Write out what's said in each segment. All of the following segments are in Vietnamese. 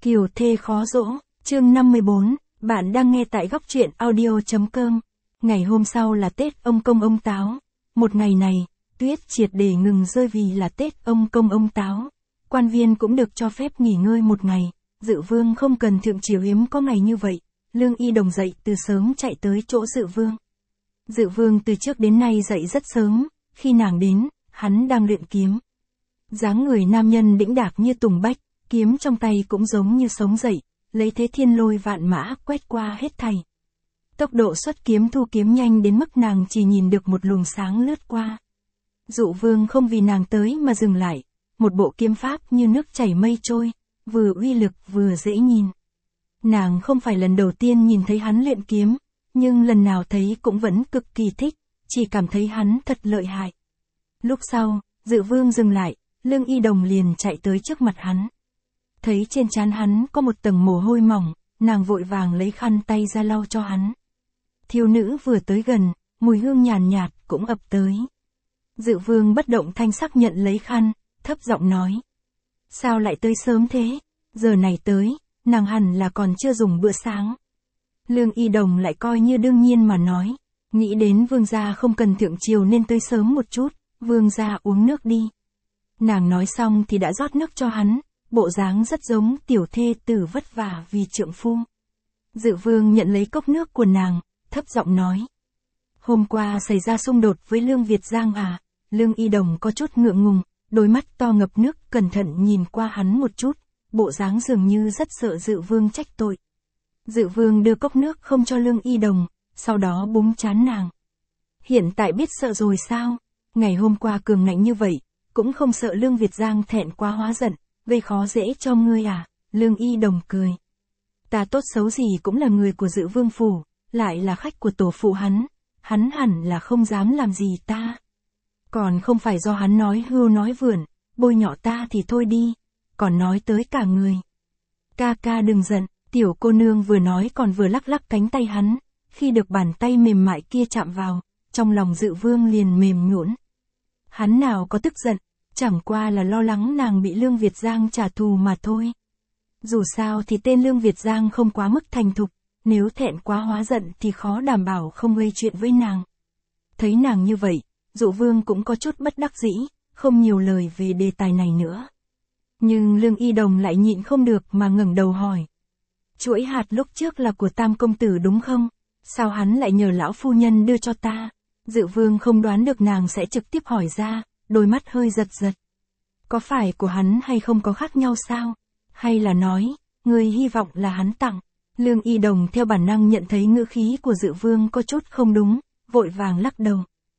Kiều thê khó dỗ, chương 54, bạn đang nghe tại góc truyện audio.com. Ngày hôm sau là Tết ông Công ông Táo. Một ngày này, tuyết triệt để ngừng rơi vì là Tết ông Công ông Táo. Quan viên cũng được cho phép nghỉ ngơi một ngày, Dự Vương không cần thượng triều hiếm có ngày như vậy. Lương Y Đồng dậy từ sớm chạy tới chỗ Dự Vương. Dự Vương từ trước đến nay dậy rất sớm, khi nàng đến, hắn đang luyện kiếm. Dáng người nam nhân đĩnh đạc như tùng bách, kiếm trong tay cũng giống như sống dậy, lấy thế thiên lôi vạn mã quét qua hết thảy. Tốc độ xuất kiếm thu kiếm nhanh đến mức nàng chỉ nhìn được một luồng sáng lướt qua. Dụ Vương không vì nàng tới mà dừng lại, một bộ kiếm pháp như nước chảy mây trôi, vừa uy lực vừa dễ nhìn. Nàng không phải lần đầu tiên nhìn thấy hắn luyện kiếm, nhưng lần nào thấy cũng vẫn cực kỳ thích, chỉ cảm thấy hắn thật lợi hại. Lúc sau, Dự Vương dừng lại, Lương Y Đồng liền chạy tới trước mặt hắn. Thấy trên trán hắn có một tầng mồ hôi mỏng, nàng vội vàng lấy khăn tay ra lau cho hắn. Thiếu nữ vừa tới gần, mùi hương nhàn nhạt cũng ập tới. Dự Vương bất động thanh sắc nhận lấy khăn, thấp giọng nói. Sao lại tới sớm thế? Giờ này tới, nàng hẳn là còn chưa dùng bữa sáng. Lương Y Đồng lại coi như đương nhiên mà nói. Nghĩ đến vương gia không cần thượng triều nên tới sớm một chút, vương gia uống nước đi. Nàng nói xong thì đã rót nước cho hắn, bộ dáng rất giống tiểu thê tử vất vả vì trượng phu. Dự Vương nhận lấy cốc nước của nàng, thấp giọng nói. Hôm qua xảy ra xung đột với Lương Việt Giang à? Lương Y Đồng có chút ngượng ngùng, đôi mắt to ngập nước cẩn thận nhìn qua hắn một chút, bộ dáng dường như rất sợ Dự Vương trách tội. Dự Vương đưa cốc nước không cho Lương Y Đồng, sau đó búng trán nàng. Hiện tại biết sợ rồi sao? Ngày hôm qua cường ngạnh như vậy, cũng không sợ Lương Việt Giang thẹn quá hóa giận, gây khó dễ cho ngươi à? Lương Y Đồng cười. Ta tốt xấu gì cũng là người của Dự Vương phủ, lại là khách của tổ phụ hắn hẳn là không dám làm gì ta. Còn không phải do hắn nói hưu nói vượn, bôi nhọ ta thì thôi đi, còn nói tới cả người. Ca ca đừng giận, tiểu cô nương vừa nói còn vừa lắc lắc cánh tay hắn, khi được bàn tay mềm mại kia chạm vào, trong lòng Dự Vương liền mềm nhũn. Hắn nào có tức giận, chẳng qua là lo lắng nàng bị Lương Việt Giang trả thù mà thôi. Dù sao thì tên Lương Việt Giang không quá mức thành thục, nếu thẹn quá hóa giận thì khó đảm bảo không gây chuyện với nàng. Thấy nàng như vậy, Dụ Vương cũng có chút bất đắc dĩ, không nhiều lời về đề tài này nữa. Nhưng Lương Y Đồng lại nhịn không được mà ngẩng đầu hỏi. Chuỗi hạt lúc trước là của Tam công tử đúng không? Sao hắn lại nhờ lão phu nhân đưa cho ta? Dự Vương không đoán được nàng sẽ trực tiếp hỏi ra, đôi mắt hơi giật giật. Có phải của hắn hay không có khác nhau sao? Hay là nói, người hy vọng là hắn tặng? Lương Y Đồng theo bản năng nhận thấy ngữ khí của Dự Vương có chút không đúng, vội vàng lắc đầu.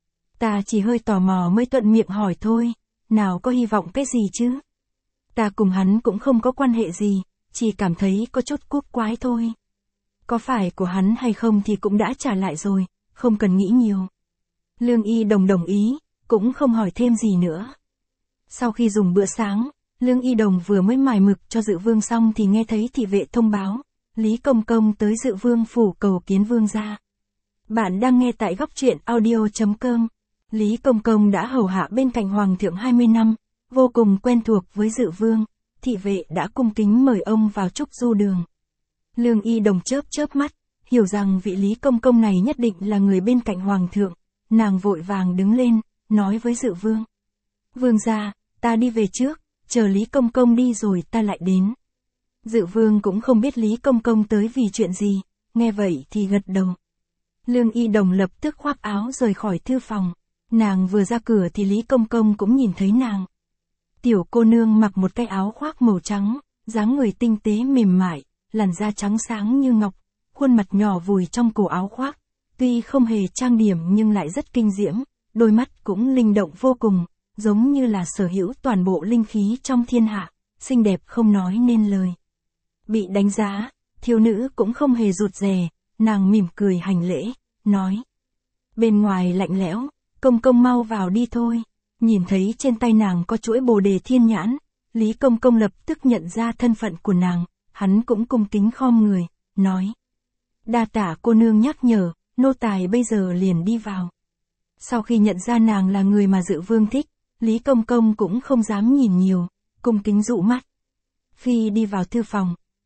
Ta chỉ hơi tò mò mới thuận miệng hỏi thôi, nào có hy vọng cái gì chứ? Ta cùng hắn cũng không có quan hệ gì, chỉ cảm thấy có chút cúc quái thôi. Có phải của hắn hay không thì cũng đã trả lại rồi, không cần nghĩ nhiều. Lương Y Đồng đồng ý, cũng không hỏi thêm gì nữa. Sau khi dùng bữa sáng, Lương Y Đồng vừa mới mài mực cho Dự Vương xong thì nghe thấy thị vệ thông báo, Lý Công Công tới Dự Vương phủ cầu kiến vương gia. Bạn đang nghe tại góc truyện audio.com. Lý Công Công đã hầu hạ bên cạnh Hoàng thượng 20 năm, vô cùng quen thuộc với Dự Vương, thị vệ đã cung kính mời ông vào chúc du đường. Lương Y Đồng chớp chớp mắt, hiểu rằng vị Lý Công Công này nhất định là người bên cạnh Hoàng thượng, nàng vội vàng đứng lên, nói với Dự Vương. Vương gia, ta đi về trước, chờ Lý Công Công đi rồi ta lại đến. Dự Vương cũng không biết Lý Công Công tới vì chuyện gì, nghe vậy thì gật đầu. Lương Y Đồng lập tức khoác áo rời khỏi thư phòng, nàng vừa ra cửa thì Lý Công Công cũng nhìn thấy nàng. Tiểu cô nương mặc một cái áo khoác màu trắng, dáng người tinh tế mềm mại, làn da trắng sáng như ngọc, khuôn mặt nhỏ vùi trong cổ áo khoác, tuy không hề trang điểm nhưng lại rất kinh diễm, đôi mắt cũng linh động vô cùng, giống như là sở hữu toàn bộ linh khí trong thiên hạ, xinh đẹp không nói nên lời. Bị đánh giá, thiếu nữ cũng không hề rụt rè, nàng mỉm cười hành lễ, nói. Bên ngoài lạnh lẽo, Công Công mau vào đi thôi. Nhìn thấy trên tay nàng có chuỗi bồ đề thiên nhãn, Lý Công Công lập tức nhận ra thân phận của nàng, hắn cũng cung kính khom người, nói. Đa tả cô nương nhắc nhở, nô tài bây giờ liền đi vào. Sau khi nhận ra nàng là người mà Dự Vương thích, Lý Công Công cũng không dám nhìn nhiều, cung kính dụ mắt. Khi đi vào thư phòng,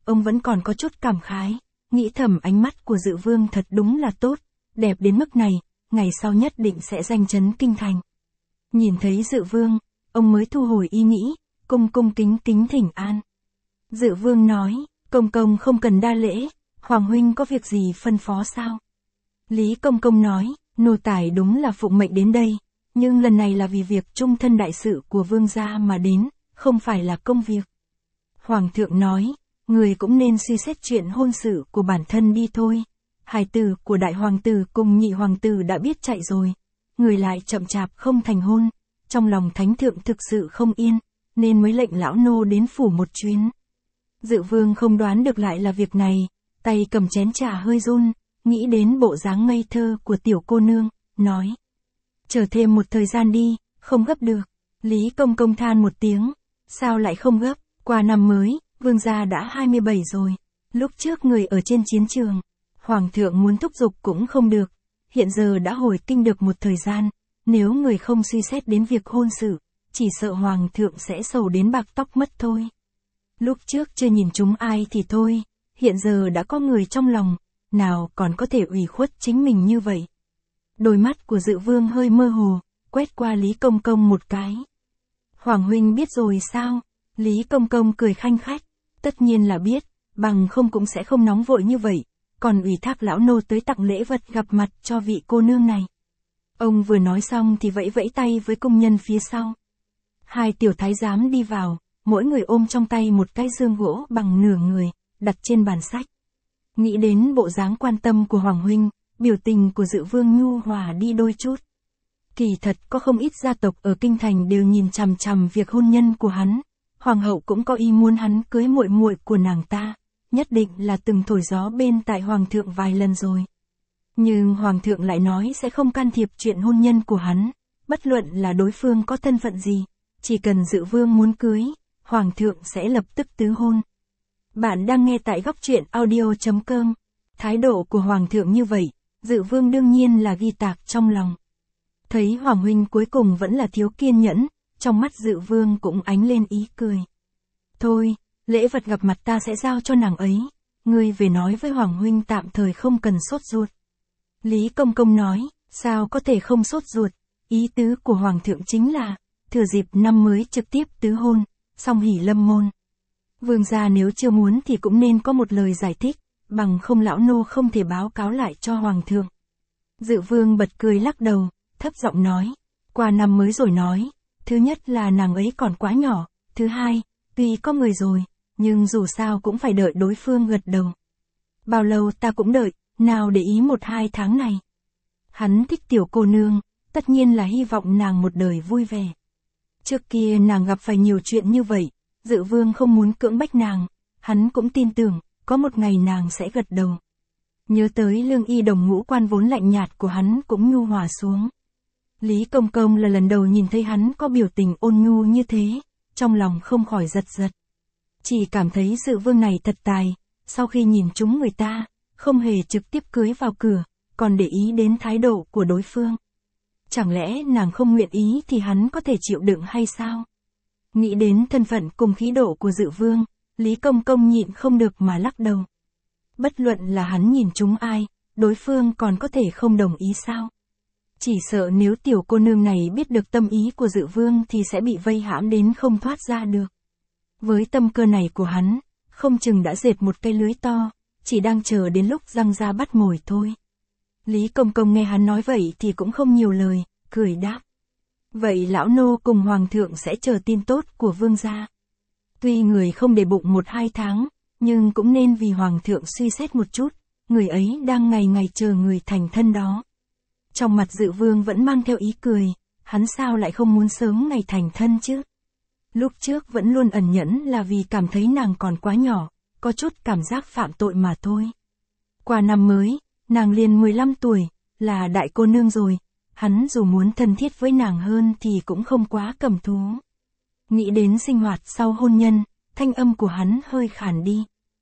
ông vẫn còn có chút cảm khái, nghĩ thầm ánh mắt của Dự Vương thật đúng là tốt, đẹp đến mức này, ngày sau nhất định sẽ danh chấn kinh thành. Nhìn thấy Dự Vương, ông mới thu hồi ý nghĩ, cung cung kính kính thỉnh an. Dự Vương nói, công công không cần đa lễ, Hoàng huynh có việc gì phân phó sao? Lý Công Công nói, nô tài đúng là phụng mệnh đến đây, nhưng lần này là vì việc trung thân đại sự của vương gia mà đến, không phải là công việc. Hoàng thượng nói, người cũng nên suy xét chuyện hôn sự của bản thân đi thôi. Hài tử của đại hoàng tử cùng nhị hoàng tử đã biết chạy rồi, người lại chậm chạp không thành hôn, trong lòng thánh thượng thực sự không yên, nên mới lệnh lão nô đến phủ một chuyến. Dự Vương không đoán được lại là việc này, tay cầm chén trà hơi run, nghĩ đến bộ dáng ngây thơ của tiểu cô nương, nói. Chờ thêm một thời gian đi, không gấp được. Lý Công Công than một tiếng, sao lại không gấp, qua năm mới, vương gia đã 27 rồi, lúc trước người ở trên chiến trường, hoàng thượng muốn thúc giục cũng không được, hiện giờ đã hồi kinh được một thời gian, nếu người không suy xét đến việc hôn sự, chỉ sợ hoàng thượng sẽ sầu đến bạc tóc mất thôi. Lúc trước chưa nhìn chúng ai thì thôi, hiện giờ đã có người trong lòng, nào còn có thể ủy khuất chính mình như vậy. Đôi mắt của Dự Vương hơi mơ hồ, quét qua Lý Công Công một cái. Hoàng huynh biết rồi sao? Lý Công Công cười khanh khách, tất nhiên là biết, bằng không cũng sẽ không nóng vội như vậy, còn ủy thác lão nô tới tặng lễ vật gặp mặt cho vị cô nương này. Ông vừa nói xong thì vẫy vẫy tay với công nhân phía sau. Hai tiểu thái giám đi vào, mỗi người ôm trong tay một cái dương gỗ bằng nửa người, đặt trên bàn sách. Nghĩ đến bộ dáng quan tâm của Hoàng huynh, biểu tình của Dự Vương nhu hòa đi đôi chút. Kỳ thật có không ít gia tộc ở kinh thành đều nhìn chằm chằm việc hôn nhân của hắn, hoàng hậu cũng có ý muốn hắn cưới muội muội của nàng ta, nhất định là từng thổi gió bên tai hoàng thượng vài lần rồi. Nhưng hoàng thượng lại nói sẽ không can thiệp chuyện hôn nhân của hắn, bất luận là đối phương có thân phận gì, chỉ cần Dự Vương muốn cưới, hoàng thượng sẽ lập tức tứ hôn. Bạn đang nghe tại góc truyện audio.com. Thái độ của hoàng thượng như vậy, Dự Vương đương nhiên là ghi tạc trong lòng. Thấy Hoàng huynh cuối cùng vẫn là thiếu kiên nhẫn, trong mắt Dự Vương cũng ánh lên ý cười. Thôi, lễ vật gặp mặt ta sẽ giao cho nàng ấy, ngươi về nói với Hoàng huynh tạm thời không cần sốt ruột. Lý Công Công nói, sao có thể không sốt ruột, ý tứ của Hoàng thượng chính là, thừa dịp năm mới trực tiếp tứ hôn, song hỷ lâm môn. Vương gia nếu chưa muốn thì cũng nên có một lời giải thích, bằng không lão nô không thể báo cáo lại cho Hoàng thượng. Dự Vương bật cười lắc đầu, thấp giọng nói, qua năm mới rồi nói, thứ nhất là nàng ấy còn quá nhỏ, thứ hai, tuy có người rồi, nhưng dù sao cũng phải đợi đối phương gật đầu. Bao lâu ta cũng đợi, nào để ý 1-2 tháng này. Hắn thích tiểu cô nương, tất nhiên là hy vọng nàng một đời vui vẻ. Trước kia nàng gặp phải nhiều chuyện như vậy, Dự Vương không muốn cưỡng bách nàng, hắn cũng tin tưởng, có một ngày nàng sẽ gật đầu. Nhớ tới Lương Y Đồng ngũ quan vốn lạnh nhạt của hắn cũng nhu hòa xuống. Lý Công Công là lần đầu nhìn thấy hắn có biểu tình ôn nhu như thế, trong lòng không khỏi giật giật. Chỉ cảm thấy Dự Vương này thật tài, sau khi nhìn chúng người ta, không hề trực tiếp cưới vào cửa, còn để ý đến thái độ của đối phương. Chẳng lẽ nàng không nguyện ý thì hắn có thể chịu đựng hay sao? Nghĩ đến thân phận cùng khí độ của Dự Vương, Lý Công Công nhịn không được mà lắc đầu. Bất luận là hắn nhìn chúng ai, đối phương còn có thể không đồng ý sao? Chỉ sợ nếu tiểu cô nương này biết được tâm ý của Dự Vương thì sẽ bị vây hãm đến không thoát ra được. Với tâm cơ này của hắn, không chừng đã dệt một cây lưới to, chỉ đang chờ đến lúc giăng ra bắt mồi thôi. Lý Công Công nghe hắn nói vậy thì cũng không nhiều lời, cười đáp. Vậy lão nô cùng hoàng thượng sẽ chờ tin tốt của vương gia. Tuy người không để bụng 1-2 tháng, nhưng cũng nên vì hoàng thượng suy xét một chút, người ấy đang ngày ngày chờ người thành thân đó. Trong mặt Dự Vương vẫn mang theo ý cười, hắn sao lại không muốn sớm ngày thành thân chứ? Lúc trước vẫn luôn ẩn nhẫn là vì cảm thấy nàng còn quá nhỏ, có chút cảm giác phạm tội mà thôi. Qua năm mới, nàng liền 15 tuổi, là đại cô nương rồi, hắn dù muốn thân thiết với nàng hơn thì cũng không quá cầm thú. Nghĩ đến sinh hoạt sau hôn nhân, thanh âm của hắn hơi khàn đi.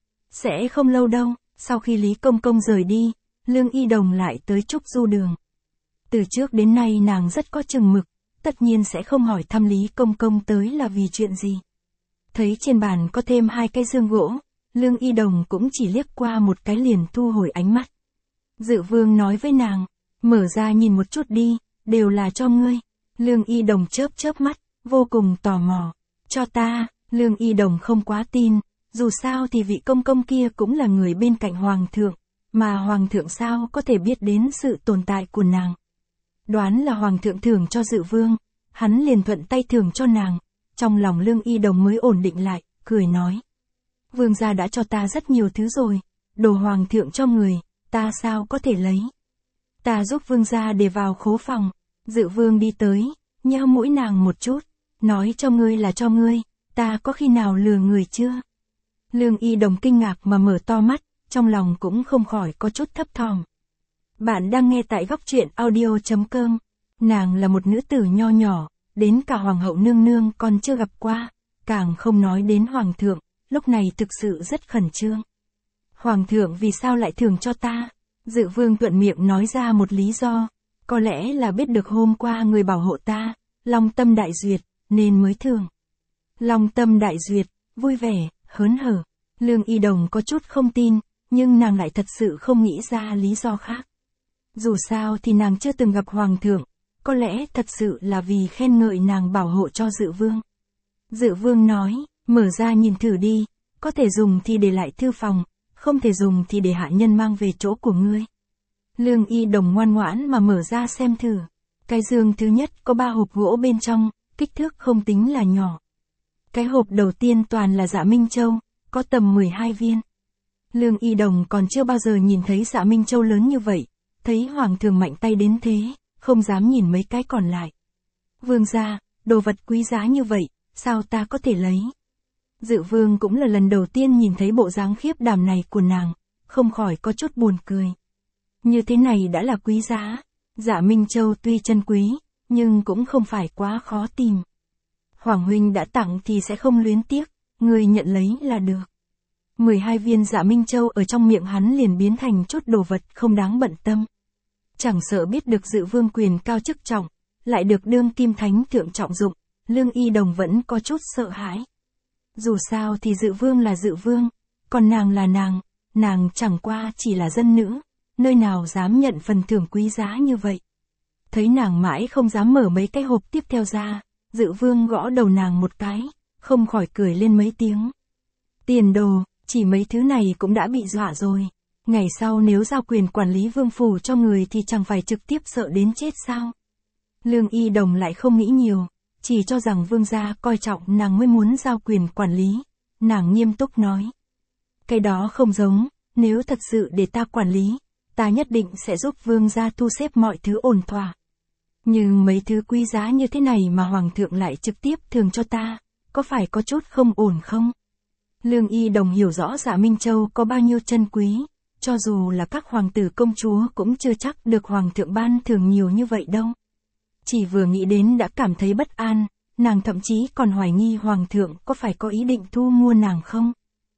Sẽ không lâu đâu, sau khi Lý Công Công rời đi, Lương Y Đồng lại tới Trúc Du Đường. Từ trước đến nay nàng rất có chừng mực, tất nhiên sẽ không hỏi thăm Lý Công Công tới là vì chuyện gì. Thấy trên bàn có thêm 2 cái dương gỗ, Lương Y Đồng cũng chỉ liếc qua một cái liền thu hồi ánh mắt. Dự vương nói với nàng, mở ra nhìn một chút đi, đều là cho ngươi. Lương Y Đồng chớp chớp mắt, vô cùng tò mò. Cho ta, Lương Y Đồng không quá tin, dù sao thì vị công công kia cũng là người bên cạnh hoàng thượng, mà hoàng thượng sao có thể biết đến sự tồn tại của nàng. Đoán là hoàng thượng thưởng cho dự vương, hắn liền thuận tay thưởng cho nàng. Trong lòng Lương Y Đồng mới ổn định lại, cười nói. Vương gia đã cho ta rất nhiều thứ rồi, đồ hoàng thượng cho người, ta sao có thể lấy. Ta giúp vương gia để vào khố phòng. Dự vương đi tới, nheo mũi nàng một chút, nói cho ngươi là cho ngươi, ta có khi nào lừa người chưa? Lương Y Đồng kinh ngạc mà mở to mắt, trong lòng cũng không khỏi có chút thấp thỏm. Bạn đang nghe tại góc truyện audio.com. Nàng là một nữ tử nho nhỏ, đến cả hoàng hậu nương nương còn chưa gặp qua, càng không nói đến hoàng thượng, lúc này thực sự rất khẩn trương. Hoàng thượng vì sao lại thưởng cho ta? Dự vương thuận miệng nói ra một lý do, có lẽ là biết được hôm qua người bảo hộ ta, long tâm đại duyệt, nên mới thưởng. Long tâm đại duyệt, vui vẻ, hớn hở. Lương Y Đồng có chút không tin, nhưng nàng lại thật sự không nghĩ ra lý do khác. Dù sao thì nàng chưa từng gặp hoàng thượng, có lẽ thật sự là vì khen ngợi nàng bảo hộ cho dự vương. Dự vương nói, mở ra nhìn thử đi, có thể dùng thì để lại thư phòng, không thể dùng thì để hạ nhân mang về chỗ của ngươi. Lương Y Đồng ngoan ngoãn mà mở ra xem thử. Cái giường thứ nhất có 3 hộp gỗ bên trong, kích thước không tính là nhỏ. Cái hộp đầu tiên toàn là Dạ Minh Châu, có tầm 12 viên. Lương Y Đồng còn chưa bao giờ nhìn thấy Dạ Minh Châu lớn như vậy, thấy hoàng thượng mạnh tay đến thế, không dám nhìn mấy cái còn lại. Vương gia, đồ vật quý giá như vậy, sao ta có thể lấy? Dự vương cũng là lần đầu tiên nhìn thấy bộ dáng khiếp đảm này của nàng, không khỏi có chút buồn cười. Như thế này đã là quý giá. Dạ Minh Châu tuy chân quý, nhưng cũng không phải quá khó tìm. Hoàng huynh đã tặng thì sẽ không luyến tiếc, người nhận lấy là được. 12 viên Dạ Minh Châu ở trong miệng hắn liền biến thành chút đồ vật không đáng bận tâm. Chẳng sợ biết được dự vương quyền cao chức trọng, lại được đương kim thánh thượng trọng dụng, Lương Y Đồng vẫn có chút sợ hãi. Dù sao thì dự vương là dự vương, còn nàng là nàng chẳng qua chỉ là dân nữ, nơi nào dám nhận phần thưởng quý giá như vậy. Thấy nàng mãi không dám mở mấy cái hộp tiếp theo ra, dự vương gõ đầu nàng một cái, không khỏi cười lên mấy tiếng. Tiền đồ, chỉ mấy thứ này cũng đã bị dọa rồi. Ngày sau nếu giao quyền quản lý vương phủ cho người thì chẳng phải trực tiếp sợ đến chết sao? Lương Y Đồng lại không nghĩ nhiều, chỉ cho rằng vương gia coi trọng nàng mới muốn giao quyền quản lý. Nàng nghiêm túc nói. Cái đó không giống, nếu thật sự để ta quản lý, ta nhất định sẽ giúp vương gia thu xếp mọi thứ ổn thỏa. Nhưng mấy thứ quý giá như thế này mà hoàng thượng lại trực tiếp thưởng cho ta, có phải có chút không ổn không? Lương Y Đồng hiểu rõ Dạ Minh Châu có bao nhiêu chân quý, cho dù là các hoàng tử công chúa cũng chưa chắc được hoàng thượng ban thưởng nhiều như vậy đâu. Chỉ vừa nghĩ đến đã cảm thấy bất an, nàng thậm chí còn hoài nghi hoàng thượng có phải có ý định thu mua nàng không.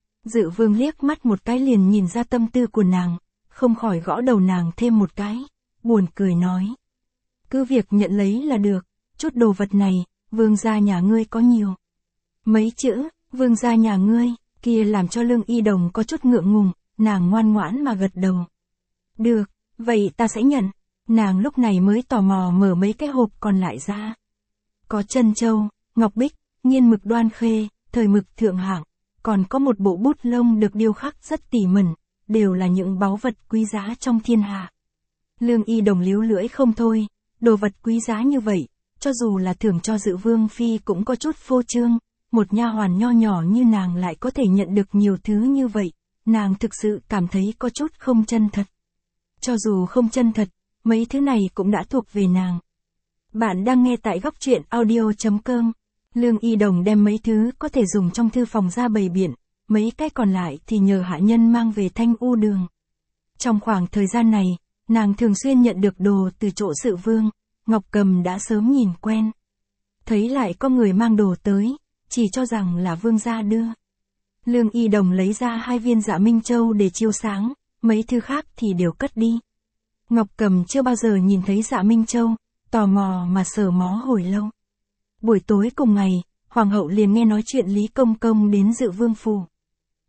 Dự vương liếc mắt một cái liền nhìn ra tâm tư của nàng, không khỏi gõ đầu nàng thêm một cái, buồn cười nói. Cứ việc nhận lấy là được, chút đồ vật này, vương gia nhà ngươi có nhiều. Mấy chữ, vương gia nhà ngươi, kia làm cho Lương Y Đồng có chút ngượng ngùng, nàng ngoan ngoãn mà gật đầu. Được, vậy ta sẽ nhận. Nàng lúc này mới tò mò mở mấy cái hộp còn lại ra. Có trân châu, ngọc bích, nghiên mực đoan khê, thời mực thượng hạng, còn có một bộ bút lông được điêu khắc rất tỉ mẩn, đều là những báu vật quý giá trong thiên hạ. Lương Y Đồng líu lưỡi không thôi, đồ vật quý giá như vậy, cho dù là thưởng cho dự vương phi cũng có chút phô trương, một nha hoàn nho nhỏ như nàng lại có thể nhận được nhiều thứ như vậy, nàng thực sự cảm thấy có chút không chân thật. Cho dù không chân thật, mấy thứ này cũng đã thuộc về nàng. Bạn đang nghe tại góc truyện audio.com. Lương Y Đồng đem mấy thứ có thể dùng trong thư phòng ra bày biện, mấy cái còn lại thì nhờ hạ nhân mang về Thanh U đường. Trong khoảng thời gian này, nàng thường xuyên nhận được đồ từ chỗ sự vương, Ngọc Cầm đã sớm nhìn quen. Thấy lại có người mang đồ tới, chỉ cho rằng là vương gia đưa. Lương Y Đồng lấy ra 2 viên Dạ Minh Châu để chiếu sáng, mấy thứ khác thì đều cất đi. Ngọc Cầm chưa bao giờ nhìn thấy Dạ Minh Châu, tò mò mà sờ mó hồi lâu. Buổi tối cùng ngày, hoàng hậu liền nghe nói chuyện Lý Công Công đến dự vương phủ.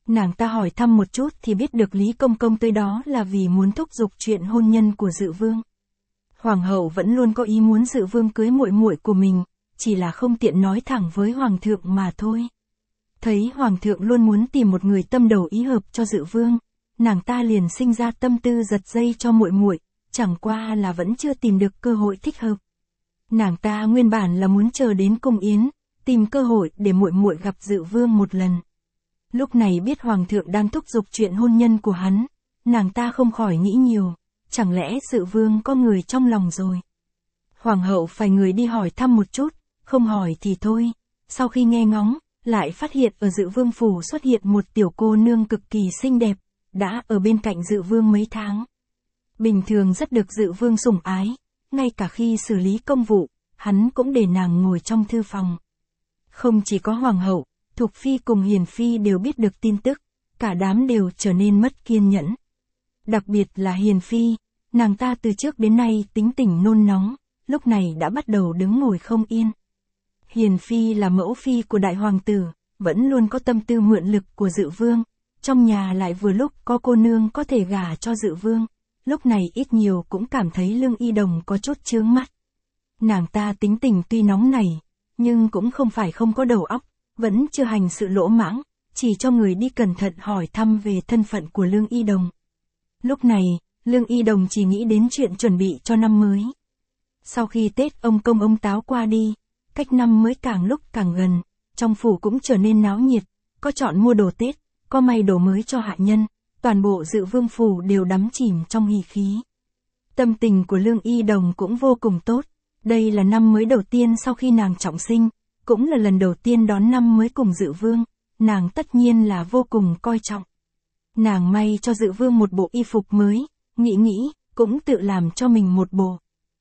Nàng ta hỏi thăm một chút thì biết được Lý Công Công tới đó là vì muốn thúc giục chuyện hôn nhân của Dự Vương. Hoàng hậu vẫn luôn có ý muốn Dự Vương cưới muội muội của mình, chỉ là không tiện nói thẳng với Hoàng thượng mà thôi. Thấy Hoàng thượng luôn muốn tìm một người tâm đầu ý hợp cho Dự Vương, nàng ta liền sinh ra tâm tư giật dây cho muội muội, chẳng qua là vẫn chưa tìm được cơ hội thích hợp. Nàng ta nguyên bản là muốn chờ đến cung yến, tìm cơ hội để muội muội gặp Dự Vương một lần. Lúc này biết Hoàng thượng đang thúc giục chuyện hôn nhân của hắn, nàng ta không khỏi nghĩ nhiều, chẳng lẽ Dự Vương có người trong lòng rồi. Hoàng hậu phải người đi hỏi thăm một chút, không hỏi thì thôi. Sau khi nghe ngóng, lại phát hiện ở Dự Vương phủ xuất hiện một tiểu cô nương cực kỳ xinh đẹp, đã ở bên cạnh Dự Vương mấy tháng. Bình thường rất được Dự Vương sủng ái, ngay cả khi xử lý công vụ, hắn cũng để nàng ngồi trong thư phòng. Không chỉ có Hoàng hậu, Thục Phi cùng Hiền Phi đều biết được tin tức, cả đám đều trở nên mất kiên nhẫn. Đặc biệt là Hiền Phi, nàng ta từ trước đến nay tính tình nôn nóng, lúc này đã bắt đầu đứng ngồi không yên. Hiền Phi là mẫu phi của đại hoàng tử, vẫn luôn có tâm tư mượn lực của Dự Vương, trong nhà lại vừa lúc có cô nương có thể gả cho Dự Vương, lúc này ít nhiều cũng cảm thấy Lương Y Đồng có chút chướng mắt. Nàng ta tính tình tuy nóng nảy, nhưng cũng không phải không có đầu óc, vẫn chưa hành sự lỗ mãng, chỉ cho người đi cẩn thận hỏi thăm về thân phận của Lương Y Đồng. Lúc này, Lương Y Đồng chỉ nghĩ đến chuyện chuẩn bị cho năm mới. Sau khi Tết ông Công ông Táo qua đi, cách năm mới càng lúc càng gần, trong phủ cũng trở nên náo nhiệt, có chọn mua đồ Tết, có may đồ mới cho hạ nhân, toàn bộ Dự Vương phủ đều đắm chìm trong hỉ khí. Tâm tình của Lương Y Đồng cũng vô cùng tốt, đây là năm mới đầu tiên sau khi nàng trọng sinh, cũng là lần đầu tiên đón năm mới cùng Dự Vương, nàng tất nhiên là vô cùng coi trọng. Nàng may cho Dự Vương một bộ y phục mới, nghĩ, cũng tự làm cho mình một bộ.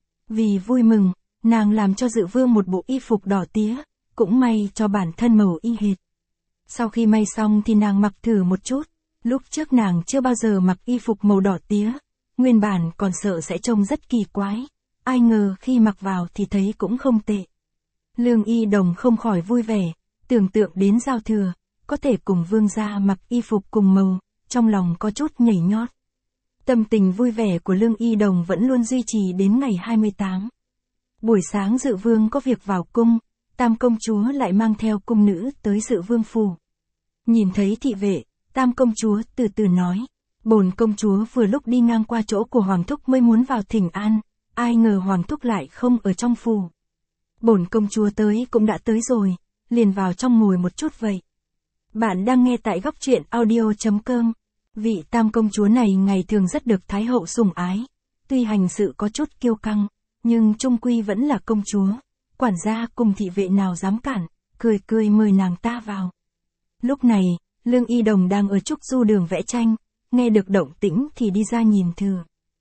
Vì vui mừng, nàng làm cho Dự Vương một bộ y phục đỏ tía, cũng may cho bản thân màu y hệt. Sau khi may xong thì nàng mặc thử một chút, lúc trước nàng chưa bao giờ mặc y phục màu đỏ tía, nguyên bản còn sợ sẽ trông rất kỳ quái, ai ngờ khi mặc vào thì thấy cũng không tệ. Lương Y Đồng không khỏi vui vẻ, tưởng tượng đến giao thừa, có thể cùng vương gia mặc y phục cùng màu, trong lòng có chút nhảy nhót. Tâm tình vui vẻ của Lương Y Đồng vẫn luôn duy trì đến ngày 28. Buổi sáng Dự Vương có việc vào cung, Tam công chúa lại mang theo cung nữ tới Dự Vương phủ. Nhìn thấy thị vệ, Tam công chúa từ từ nói, bổn công chúa vừa lúc đi ngang qua chỗ của Hoàng thúc mới muốn vào thỉnh an, ai ngờ Hoàng thúc lại không ở trong phủ. Bổn công chúa tới cũng đã tới rồi, liền vào trong ngồi một chút vậy. Bạn đang nghe tại góc truyện audio.com. Vị Tam công chúa này ngày thường rất được Thái hậu sủng ái, tuy hành sự có chút kiêu căng, nhưng chung quy vẫn là công chúa, quản gia cùng thị vệ nào dám cản, cười mời nàng ta vào. Lúc này, Lương Y Đồng đang ở Trúc Du đường vẽ tranh, nghe được động tĩnh thì đi ra nhìn thử.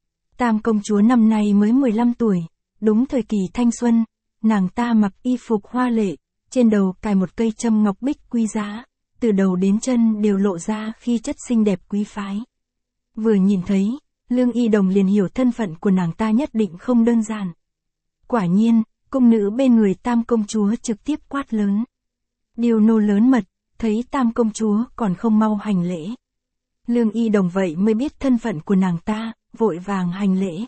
Tam công chúa năm nay mới 15 tuổi, đúng thời kỳ thanh xuân, nàng ta mặc y phục hoa lệ, trên đầu cài một cây châm ngọc bích quý giá, từ đầu đến chân đều lộ ra khí chất xinh đẹp quý phái. Vừa nhìn thấy, Lương Y Đồng liền hiểu thân phận của nàng ta nhất định không đơn giản. Quả nhiên, cung nữ bên người Tam công chúa trực tiếp quát lớn. Điều nô lớn mật, thấy Tam công chúa còn không mau hành lễ. Lương Y Đồng vậy mới biết thân phận của nàng ta, vội vàng hành lễ.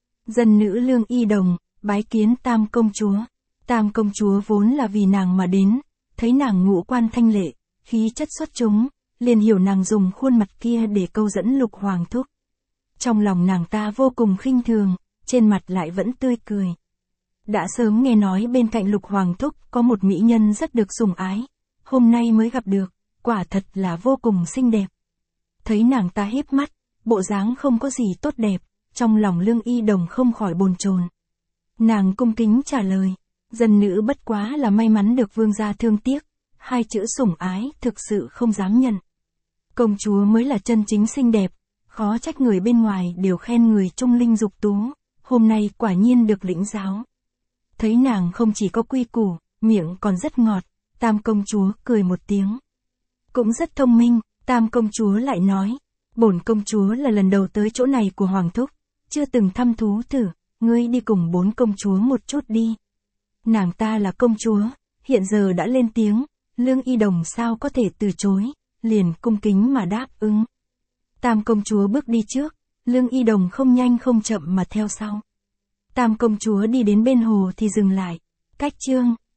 Dân nữ Lương Y Đồng, bái kiến Tam công chúa. Tam công chúa vốn là vì nàng mà đến, thấy nàng ngũ quan thanh lệ, khí chất xuất chúng, liền hiểu nàng dùng khuôn mặt kia để câu dẫn Lục Hoàng thúc. Trong lòng nàng ta vô cùng khinh thường, trên mặt lại vẫn tươi cười. Đã sớm nghe nói bên cạnh Lục Hoàng thúc có một mỹ nhân rất được sủng ái, hôm nay mới gặp được, quả thật là vô cùng xinh đẹp. Thấy nàng ta híp mắt, bộ dáng không có gì tốt đẹp, trong lòng Lương Y Đồng không khỏi bồn chồn. Nàng cung kính trả lời, dân nữ bất quá là may mắn được vương gia thương tiếc, hai chữ sủng ái thực sự không dám nhận. Công chúa mới là chân chính xinh đẹp, khó trách người bên ngoài đều khen người trung linh dục tú, hôm nay quả nhiên được lĩnh giáo. Thấy nàng không chỉ có quy củ, miệng còn rất ngọt, Tam công chúa cười một tiếng. Cũng rất thông minh, Tam công chúa lại nói, bổn công chúa là lần đầu tới chỗ này của Hoàng thúc, chưa từng thăm thú thử, ngươi đi cùng bốn công chúa một chút đi. Nàng ta là công chúa, hiện giờ đã lên tiếng, Lương Y Đồng sao có thể từ chối, liền cung kính mà đáp ứng. Tam công chúa bước đi trước, Lương Y Đồng không nhanh không chậm mà theo sau. Tam công chúa đi đến bên hồ thì dừng lại, cách Trương